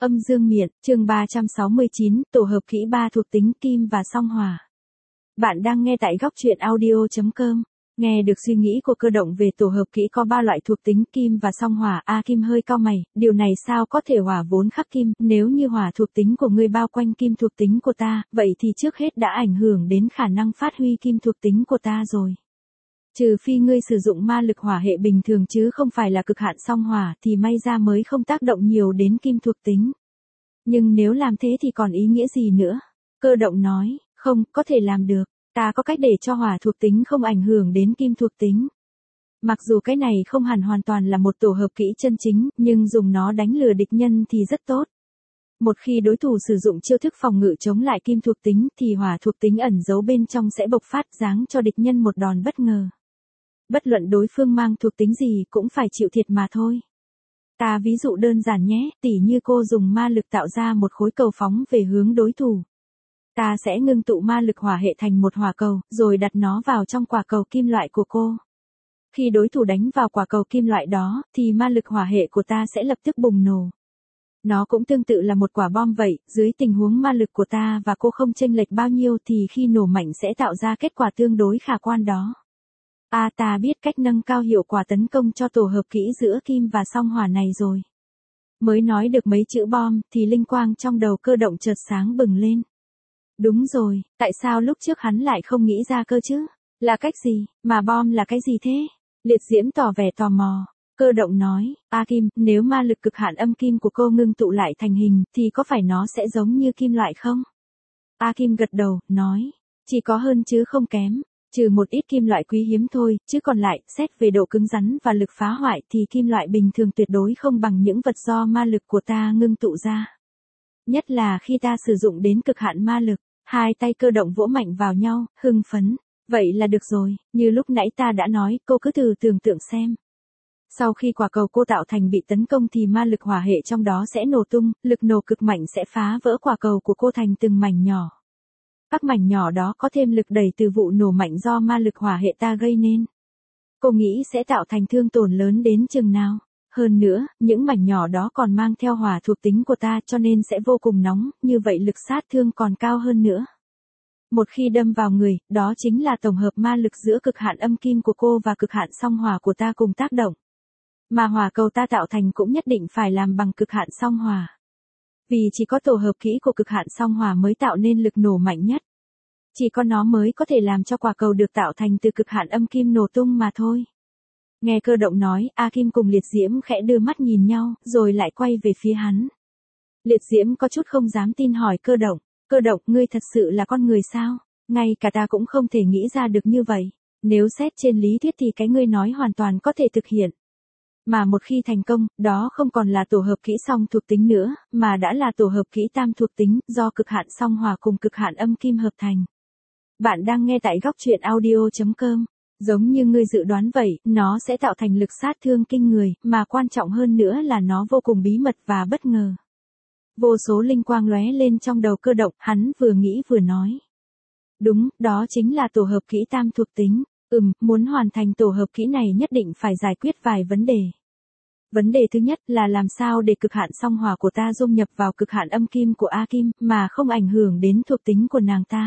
Âm dương miện, chương 369, tổ hợp kỹ 3 thuộc tính kim và song hỏa. Bạn đang nghe tại góc truyện audio.com. Nghe được suy nghĩ của Cơ Động về tổ hợp kỹ có 3 loại thuộc tính kim và song hỏa, Kim hơi cau mày, điều này sao có thể hỏa vốn khắc kim, nếu như hỏa thuộc tính của ngươi bao quanh kim thuộc tính của ta, vậy thì trước hết đã ảnh hưởng đến khả năng phát huy kim thuộc tính của ta rồi. Trừ phi ngươi sử dụng ma lực hỏa hệ bình thường chứ không phải là cực hạn song hỏa thì may ra mới không tác động nhiều đến kim thuộc tính. Nhưng nếu làm thế thì còn ý nghĩa gì nữa? Cơ Động nói, không, có thể làm được. Ta có cách để cho hỏa thuộc tính không ảnh hưởng đến kim thuộc tính. Mặc dù cái này không hẳn hoàn toàn là một tổ hợp kỹ chân chính, nhưng dùng nó đánh lừa địch nhân thì rất tốt. Một khi đối thủ sử dụng chiêu thức phòng ngự chống lại kim thuộc tính thì hỏa thuộc tính ẩn giấu bên trong sẽ bộc phát, giáng cho địch nhân một đòn bất ngờ. Bất luận đối phương mang thuộc tính gì cũng phải chịu thiệt mà thôi. Ta ví dụ đơn giản nhé, tỉ như cô dùng ma lực tạo ra một khối cầu phóng về hướng đối thủ. Ta sẽ ngưng tụ ma lực hỏa hệ thành một hỏa cầu, rồi đặt nó vào trong quả cầu kim loại của cô. Khi đối thủ đánh vào quả cầu kim loại đó, thì ma lực hỏa hệ của ta sẽ lập tức bùng nổ. Nó cũng tương tự là một quả bom vậy, dưới tình huống ma lực của ta và cô không chênh lệch bao nhiêu thì khi nổ mạnh sẽ tạo ra kết quả tương đối khả quan đó. Ta biết cách nâng cao hiệu quả tấn công cho tổ hợp kỹ giữa kim và song hỏa này rồi. Mới nói được mấy chữ bom thì linh quang trong đầu Cơ Động chợt sáng bừng lên. Đúng rồi, tại sao lúc trước hắn lại không nghĩ ra cơ chứ? Là cách gì, mà bom là cái gì thế? Liệt Diễm tỏ vẻ tò mò. Cơ Động nói, Kim, nếu ma lực cực hạn âm kim của cô ngưng tụ lại thành hình thì có phải nó sẽ giống như kim loại không? Kim gật đầu, nói, chỉ có hơn chứ không kém. Trừ một ít kim loại quý hiếm thôi, chứ còn lại, xét về độ cứng rắn và lực phá hoại thì kim loại bình thường tuyệt đối không bằng những vật do ma lực của ta ngưng tụ ra. Nhất là khi ta sử dụng đến cực hạn ma lực, hai tay Cơ Động vỗ mạnh vào nhau, hưng phấn. Vậy là được rồi, như lúc nãy ta đã nói, cô cứ thử tưởng tượng xem. Sau khi quả cầu cô tạo thành bị tấn công thì ma lực hỏa hệ trong đó sẽ nổ tung, lực nổ cực mạnh sẽ phá vỡ quả cầu của cô thành từng mảnh nhỏ. Các mảnh nhỏ đó có thêm lực đẩy từ vụ nổ mạnh do ma lực hỏa hệ ta gây nên. Cô nghĩ sẽ tạo thành thương tổn lớn đến chừng nào? Hơn nữa, những mảnh nhỏ đó còn mang theo hỏa thuộc tính của ta cho nên sẽ vô cùng nóng, như vậy lực sát thương còn cao hơn nữa. Một khi đâm vào người, đó chính là tổng hợp ma lực giữa cực hạn âm kim của cô và cực hạn song hỏa của ta cùng tác động. Mà hỏa cầu ta tạo thành cũng nhất định phải làm bằng cực hạn song hỏa. Vì chỉ có tổ hợp kỹ của cực hạn song hỏa mới tạo nên lực nổ mạnh nhất. Chỉ có nó mới có thể làm cho quả cầu được tạo thành từ cực hạn âm kim nổ tung mà thôi. Nghe Cơ Động nói, Kim cùng Liệt Diễm khẽ đưa mắt nhìn nhau, rồi lại quay về phía hắn. Liệt Diễm có chút không dám tin hỏi Cơ Động, ngươi thật sự là con người sao? Ngay cả ta cũng không thể nghĩ ra được như vậy. Nếu xét trên lý thuyết thì cái ngươi nói hoàn toàn có thể thực hiện. Mà một khi thành công, đó không còn là tổ hợp kỹ song thuộc tính nữa, mà đã là tổ hợp kỹ tam thuộc tính, do cực hạn song hỏa cùng cực hạn âm kim hợp thành. Bạn đang nghe tại góc truyện audio.com. Giống như ngươi dự đoán vậy, nó sẽ tạo thành lực sát thương kinh người, mà quan trọng hơn nữa là nó vô cùng bí mật và bất ngờ. Vô số linh quang lóe lên trong đầu Cơ Động, hắn vừa nghĩ vừa nói. Đúng, đó chính là tổ hợp kỹ tam thuộc tính. Muốn hoàn thành tổ hợp kỹ này nhất định phải giải quyết vài vấn đề. Vấn đề thứ nhất là làm sao để cực hạn song hỏa của ta dung nhập vào cực hạn âm kim của Kim, mà không ảnh hưởng đến thuộc tính của nàng ta.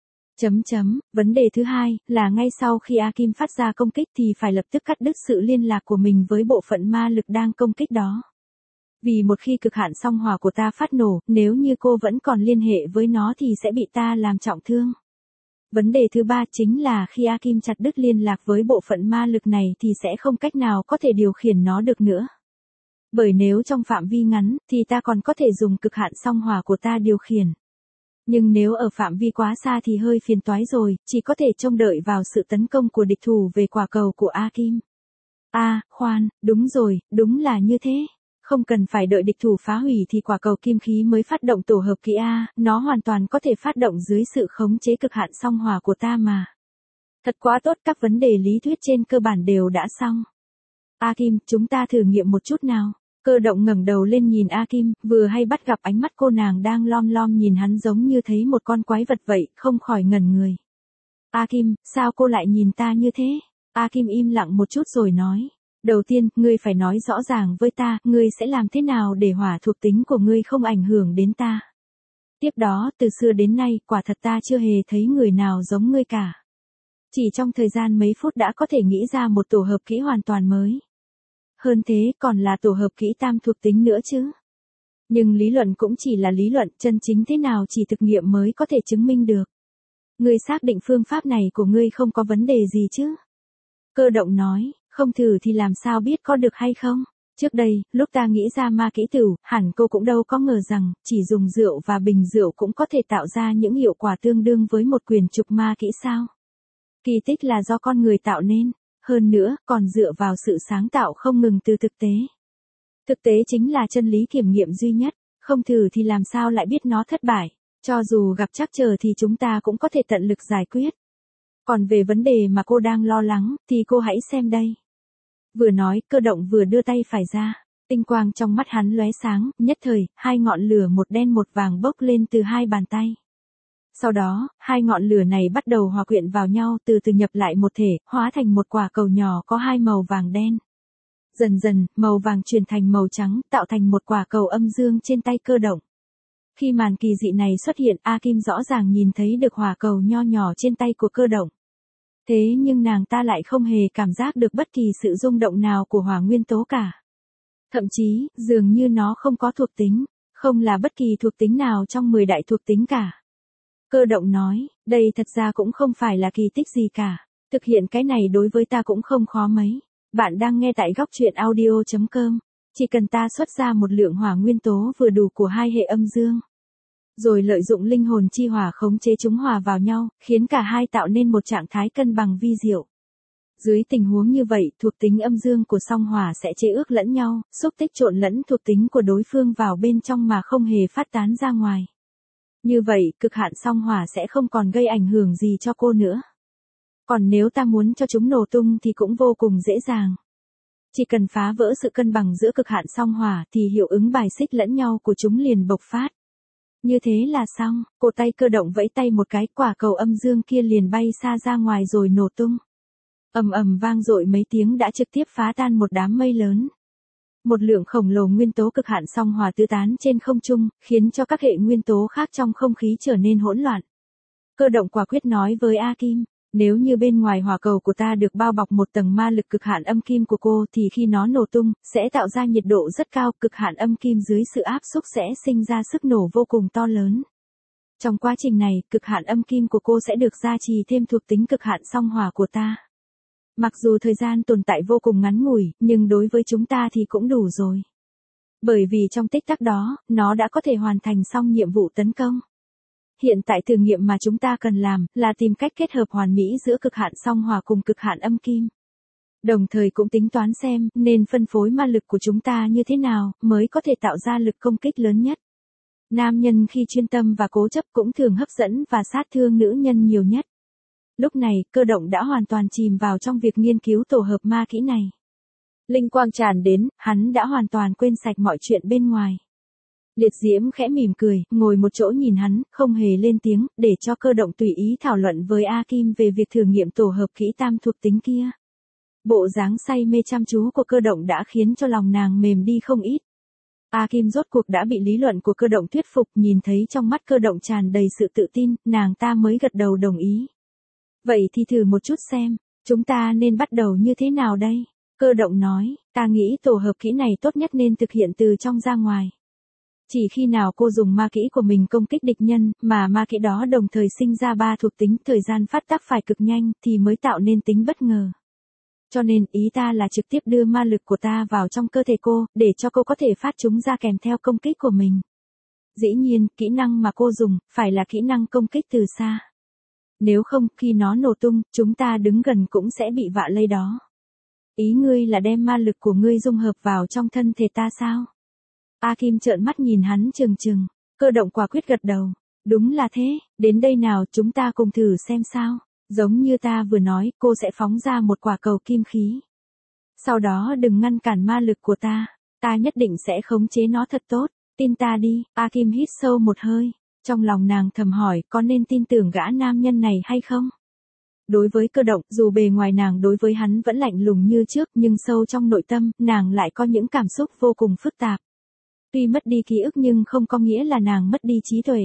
Vấn đề thứ hai là ngay sau khi Kim phát ra công kích thì phải lập tức cắt đứt sự liên lạc của mình với bộ phận ma lực đang công kích đó. Vì một khi cực hạn song hỏa của ta phát nổ, nếu như cô vẫn còn liên hệ với nó thì sẽ bị ta làm trọng thương. Vấn đề thứ ba chính là khi Kim chặt đứt liên lạc với bộ phận ma lực này thì sẽ không cách nào có thể điều khiển nó được nữa. Bởi nếu trong phạm vi ngắn thì ta còn có thể dùng cực hạn song hỏa của ta điều khiển. Nhưng nếu ở phạm vi quá xa thì hơi phiền toái rồi, chỉ có thể trông đợi vào sự tấn công của địch thủ về quả cầu của Kim. Khoan, đúng rồi, đúng là như thế. Không cần phải đợi địch thủ phá hủy thì quả cầu kim khí mới phát động tổ hợp kỹ nó hoàn toàn có thể phát động dưới sự khống chế cực hạn song hỏa của ta mà. Thật quá tốt, các vấn đề lý thuyết trên cơ bản đều đã xong. Kim, chúng ta thử nghiệm một chút nào. Cơ Động ngẩng đầu lên nhìn Kim, vừa hay bắt gặp ánh mắt cô nàng đang lom lom nhìn hắn giống như thấy một con quái vật vậy, không khỏi ngẩn người. Kim, sao cô lại nhìn ta như thế? Kim im lặng một chút rồi nói. Đầu tiên, ngươi phải nói rõ ràng với ta, ngươi sẽ làm thế nào để hỏa thuộc tính của ngươi không ảnh hưởng đến ta. Tiếp đó, từ xưa đến nay, quả thật ta chưa hề thấy người nào giống ngươi cả. Chỉ trong thời gian mấy phút đã có thể nghĩ ra một tổ hợp kỹ hoàn toàn mới. Hơn thế, còn là tổ hợp kỹ tam thuộc tính nữa chứ. Nhưng lý luận cũng chỉ là lý luận, chân chính thế nào chỉ thực nghiệm mới có thể chứng minh được. Ngươi xác định phương pháp này của ngươi không có vấn đề gì chứ? Cơ động nói, không thử thì làm sao biết có được hay không? Trước đây, lúc ta nghĩ ra ma kỹ tửu, hẳn cô cũng đâu có ngờ rằng, chỉ dùng rượu và bình rượu cũng có thể tạo ra những hiệu quả tương đương với một quyển trục ma kỹ sao? Kỳ tích là do con người tạo nên, hơn nữa, còn dựa vào sự sáng tạo không ngừng từ thực tế. Thực tế chính là chân lý kiểm nghiệm duy nhất, không thử thì làm sao lại biết nó thất bại, cho dù gặp trắc trở thì chúng ta cũng có thể tận lực giải quyết. Còn về vấn đề mà cô đang lo lắng, thì cô hãy xem đây. Vừa nói, Cơ động vừa đưa tay phải ra, tinh quang trong mắt hắn lóe sáng, nhất thời, hai ngọn lửa một đen một vàng bốc lên từ hai bàn tay. Sau đó, hai ngọn lửa này bắt đầu hòa quyện vào nhau từ từ nhập lại một thể, hóa thành một quả cầu nhỏ có hai màu vàng đen. Dần dần, màu vàng chuyển thành màu trắng, tạo thành một quả cầu âm dương trên tay Cơ động. Khi màn kỳ dị này xuất hiện, A Kim rõ ràng nhìn thấy được hỏa cầu nho nhỏ trên tay của Cơ động. Thế nhưng nàng ta lại không hề cảm giác được bất kỳ sự rung động nào của hỏa nguyên tố cả. Thậm chí, dường như nó không có thuộc tính, không là bất kỳ thuộc tính nào trong 10 đại thuộc tính cả. Cơ động nói, đây thật ra cũng không phải là kỳ tích gì cả. Thực hiện cái này đối với ta cũng không khó mấy. Bạn đang nghe tại góc truyện audio.com. Chỉ cần ta xuất ra một lượng hỏa nguyên tố vừa đủ của hai hệ âm dương. Rồi lợi dụng linh hồn chi hỏa khống chế chúng hòa vào nhau, khiến cả hai tạo nên một trạng thái cân bằng vi diệu. Dưới tình huống như vậy, thuộc tính âm dương của song hỏa sẽ chế ước lẫn nhau, xúc tích trộn lẫn thuộc tính của đối phương vào bên trong mà không hề phát tán ra ngoài. Như vậy, cực hạn song hỏa sẽ không còn gây ảnh hưởng gì cho cô nữa. Còn nếu ta muốn cho chúng nổ tung thì cũng vô cùng dễ dàng. Chỉ cần phá vỡ sự cân bằng giữa cực hạn song hỏa thì hiệu ứng bài xích lẫn nhau của chúng liền bộc phát. Như thế là xong, cổ tay Cơ động vẫy tay một cái, quả cầu âm dương kia liền bay xa ra ngoài rồi nổ tung. Ầm ầm vang dội mấy tiếng đã trực tiếp phá tan một đám mây lớn. Một lượng khổng lồ nguyên tố cực hạn song hỏa tứ tán trên không trung, khiến cho các hệ nguyên tố khác trong không khí trở nên hỗn loạn. Cơ động quả quyết nói với A Kim, nếu như bên ngoài hỏa cầu của ta được bao bọc một tầng ma lực cực hạn âm kim của cô thì khi nó nổ tung, sẽ tạo ra nhiệt độ rất cao, cực hạn âm kim dưới sự áp xúc sẽ sinh ra sức nổ vô cùng to lớn. Trong quá trình này, cực hạn âm kim của cô sẽ được gia trì thêm thuộc tính cực hạn song hỏa của ta. Mặc dù thời gian tồn tại vô cùng ngắn ngủi, nhưng đối với chúng ta thì cũng đủ rồi. Bởi vì trong tích tắc đó, nó đã có thể hoàn thành xong nhiệm vụ tấn công. Hiện tại thử nghiệm mà chúng ta cần làm là tìm cách kết hợp hoàn mỹ giữa cực hạn song hỏa cùng cực hạn âm kim. Đồng thời cũng tính toán xem nên phân phối ma lực của chúng ta như thế nào mới có thể tạo ra lực công kích lớn nhất. Nam nhân khi chuyên tâm và cố chấp cũng thường hấp dẫn và sát thương nữ nhân nhiều nhất. Lúc này, Cơ động đã hoàn toàn chìm vào trong việc nghiên cứu tổ hợp ma kỹ này. Linh quang tràn đến, hắn đã hoàn toàn quên sạch mọi chuyện bên ngoài. Liệt Diễm khẽ mỉm cười, ngồi một chỗ nhìn hắn, không hề lên tiếng, để cho Cơ động tùy ý thảo luận với A Kim về việc thử nghiệm tổ hợp kỹ tam thuộc tính kia. Bộ dáng say mê chăm chú của Cơ động đã khiến cho lòng nàng mềm đi không ít. A Kim rốt cuộc đã bị lý luận của Cơ động thuyết phục, nhìn thấy trong mắt Cơ động tràn đầy sự tự tin, nàng ta mới gật đầu đồng ý. Vậy thì thử một chút xem, chúng ta nên bắt đầu như thế nào đây? Cơ động nói, ta nghĩ tổ hợp kỹ này tốt nhất nên thực hiện từ trong ra ngoài. Chỉ khi nào cô dùng ma kỹ của mình công kích địch nhân, mà ma kỹ đó đồng thời sinh ra 3 thuộc tính, thời gian phát tác phải cực nhanh, thì mới tạo nên tính bất ngờ. Cho nên, ý ta là trực tiếp đưa ma lực của ta vào trong cơ thể cô, để cho cô có thể phát chúng ra kèm theo công kích của mình. Dĩ nhiên, kỹ năng mà cô dùng, phải là kỹ năng công kích từ xa. Nếu không, khi nó nổ tung, chúng ta đứng gần cũng sẽ bị vạ lây đó. Ý ngươi là đem ma lực của ngươi dung hợp vào trong thân thể ta sao? A Kim trợn mắt nhìn hắn trừng trừng, Cơ động quả quyết gật đầu. Đúng là thế, đến đây nào chúng ta cùng thử xem sao. Giống như ta vừa nói, cô sẽ phóng ra một quả cầu kim khí. Sau đó đừng ngăn cản ma lực của ta nhất định sẽ khống chế nó thật tốt, tin ta đi. A Kim hít sâu một hơi, trong lòng nàng thầm hỏi có nên tin tưởng gã nam nhân này hay không? Đối với Cơ Động, dù bề ngoài nàng đối với hắn vẫn lạnh lùng như trước, nhưng sâu trong nội tâm, nàng lại có những cảm xúc vô cùng phức tạp. Tuy mất đi ký ức nhưng không có nghĩa là nàng mất đi trí tuệ.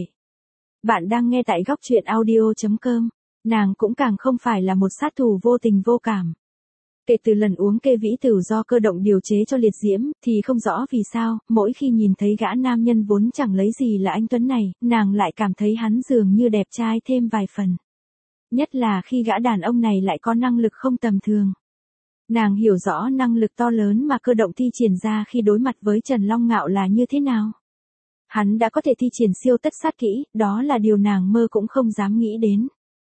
Bạn đang nghe tại góc truyện audio.com. Nàng cũng càng không phải là một sát thủ vô tình vô cảm. Kể từ lần uống kê vĩ tửu do Cơ Động điều chế cho Liệt Diễm, thì không rõ vì sao, mỗi khi nhìn thấy gã nam nhân vốn chẳng lấy gì là anh Tuấn này, nàng lại cảm thấy hắn dường như đẹp trai thêm vài phần. Nhất là khi gã đàn ông này lại có năng lực không tầm thường. Nàng hiểu rõ năng lực to lớn mà Cơ Động thi triển ra khi đối mặt với Trần Long Ngạo là như thế nào. Hắn đã có thể thi triển siêu tất sát kỹ, đó là điều nàng mơ cũng không dám nghĩ đến.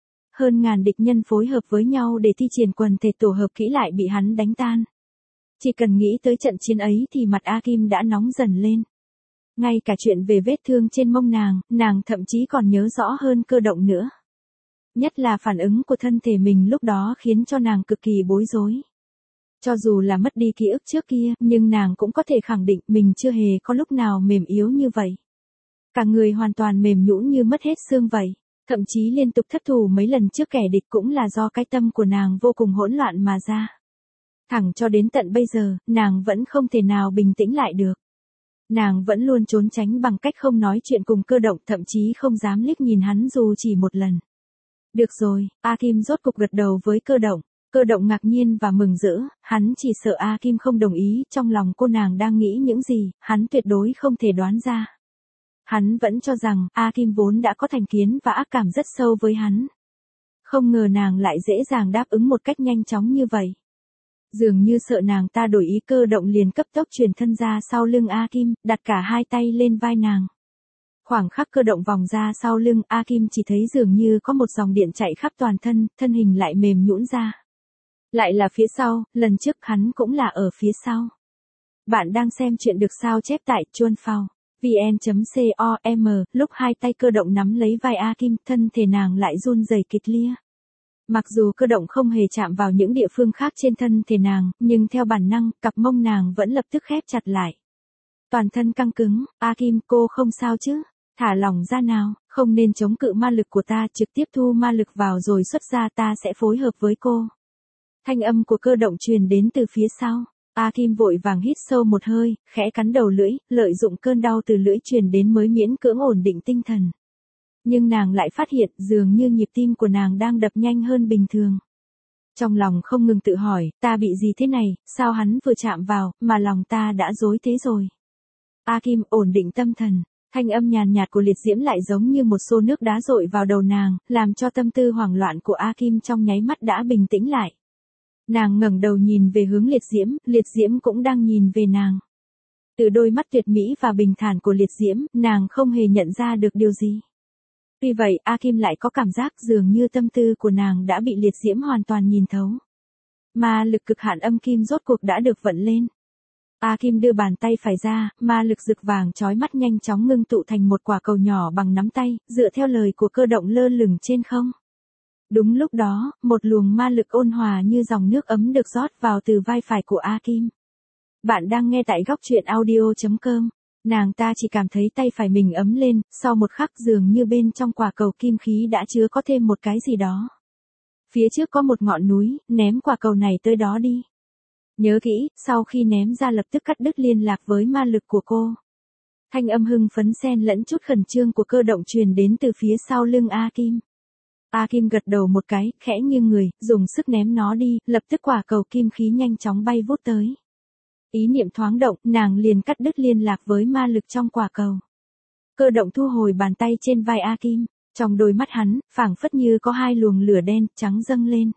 Hơn ngàn địch nhân phối hợp với nhau để thi triển quần thể tổ hợp kỹ lại bị hắn đánh tan. Chỉ cần nghĩ tới trận chiến ấy thì mặt A Kim đã nóng dần lên. Ngay cả chuyện về vết thương trên mông nàng thậm chí còn nhớ rõ hơn Cơ Động nữa. Nhất là phản ứng của thân thể mình lúc đó khiến cho nàng cực kỳ bối rối. Cho dù là mất đi ký ức trước kia, nhưng nàng cũng có thể khẳng định mình chưa hề có lúc nào mềm yếu như vậy. Cả người hoàn toàn mềm nhũn như mất hết xương vậy. Thậm chí liên tục thất thủ mấy lần trước kẻ địch cũng là do cái tâm của nàng vô cùng hỗn loạn mà ra. Thẳng cho đến tận bây giờ, nàng vẫn không thể nào bình tĩnh lại được. Nàng vẫn luôn trốn tránh bằng cách không nói chuyện cùng Cơ Động, thậm chí không dám liếc nhìn hắn dù chỉ một lần. Được rồi, A Kim rốt cục gật đầu với Cơ Động. Cơ Động ngạc nhiên và mừng rỡ, hắn chỉ sợ A Kim không đồng ý, trong lòng cô nàng đang nghĩ những gì, hắn tuyệt đối không thể đoán ra. Hắn vẫn cho rằng, A Kim vốn đã có thành kiến và ác cảm rất sâu với hắn. Không ngờ nàng lại dễ dàng đáp ứng một cách nhanh chóng như vậy. Dường như sợ nàng ta đổi ý, Cơ Động liền cấp tốc truyền thân ra sau lưng A Kim, đặt cả hai tay lên vai nàng. Khoảng khắc Cơ Động vòng ra sau lưng, A Kim chỉ thấy dường như có một dòng điện chạy khắp toàn thân, thân hình lại mềm nhũn ra. Lại là phía sau, lần trước hắn cũng là ở phía sau. Bạn đang xem chuyện được sao chép tại chuanphao vn.com, lúc hai tay Cơ Động nắm lấy vai A Kim, thân thể nàng lại run rẩy kịch liệt. Mặc dù Cơ Động không hề chạm vào những địa phương khác trên thân thể nàng, nhưng theo bản năng, cặp mông nàng vẫn lập tức khép chặt lại. Toàn thân căng cứng, A Kim, cô không sao chứ? Thả lỏng ra nào, không nên chống cự ma lực của ta, trực tiếp thu ma lực vào rồi xuất ra, ta sẽ phối hợp với cô. Thanh âm của Cơ Động truyền đến từ phía sau. A Kim vội vàng hít sâu một hơi, khẽ cắn đầu lưỡi, lợi dụng cơn đau từ lưỡi truyền đến mới miễn cưỡng ổn định tinh thần. Nhưng nàng lại phát hiện dường như nhịp tim của nàng đang đập nhanh hơn bình thường. Trong lòng không ngừng tự hỏi, ta bị gì thế này, sao hắn vừa chạm vào, mà lòng ta đã rối thế rồi. A Kim ổn định tâm thần, thanh âm nhàn nhạt của Liệt Diễm lại giống như một xô nước đá dội vào đầu nàng, làm cho tâm tư hoảng loạn của A Kim trong nháy mắt đã bình tĩnh lại. Nàng ngẩng đầu nhìn về hướng Liệt Diễm cũng đang nhìn về nàng. Từ đôi mắt tuyệt mỹ và bình thản của Liệt Diễm, nàng không hề nhận ra được điều gì. Tuy vậy, A Kim lại có cảm giác dường như tâm tư của nàng đã bị Liệt Diễm hoàn toàn nhìn thấu. Ma lực cực hạn âm kim rốt cuộc đã được vận lên. A Kim đưa bàn tay phải ra, ma lực rực vàng chói mắt nhanh chóng ngưng tụ thành một quả cầu nhỏ bằng nắm tay, dựa theo lời của Cơ Động lơ lửng trên không. Đúng lúc đó, một luồng ma lực ôn hòa như dòng nước ấm được rót vào từ vai phải của A Kim. Bạn đang nghe tại góc truyện audio.com. Nàng ta chỉ cảm thấy tay phải mình ấm lên, sau một khắc dường như bên trong quả cầu kim khí đã chứa có thêm một cái gì đó. Phía trước có một ngọn núi, ném quả cầu này tới đó đi. Nhớ kỹ, sau khi ném ra lập tức cắt đứt liên lạc với ma lực của cô. Thanh âm hưng phấn xen lẫn chút khẩn trương của Cơ Động truyền đến từ phía sau lưng A Kim. A Kim gật đầu một cái, khẽ nghiêng người, dùng sức ném nó đi, lập tức quả cầu kim khí nhanh chóng bay vút tới. Ý niệm thoáng động, nàng liền cắt đứt liên lạc với ma lực trong quả cầu. Cơ Động thu hồi bàn tay trên vai A Kim, trong đôi mắt hắn, phảng phất như có hai luồng lửa đen, trắng dâng lên.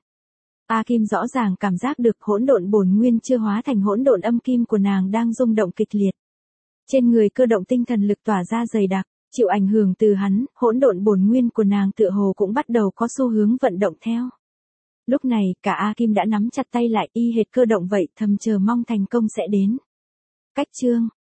A Kim rõ ràng cảm giác được hỗn độn bổn nguyên chưa hóa thành hỗn độn âm kim của nàng đang rung động kịch liệt. Trên người Cơ Động tinh thần lực tỏa ra dày đặc, chịu ảnh hưởng từ hắn, hỗn độn bổn nguyên của nàng tựa hồ cũng bắt đầu có xu hướng vận động theo. Lúc này, cả A Kim đã nắm chặt tay lại, y hệt Cơ Động vậy, thầm chờ mong thành công sẽ đến. Cách chương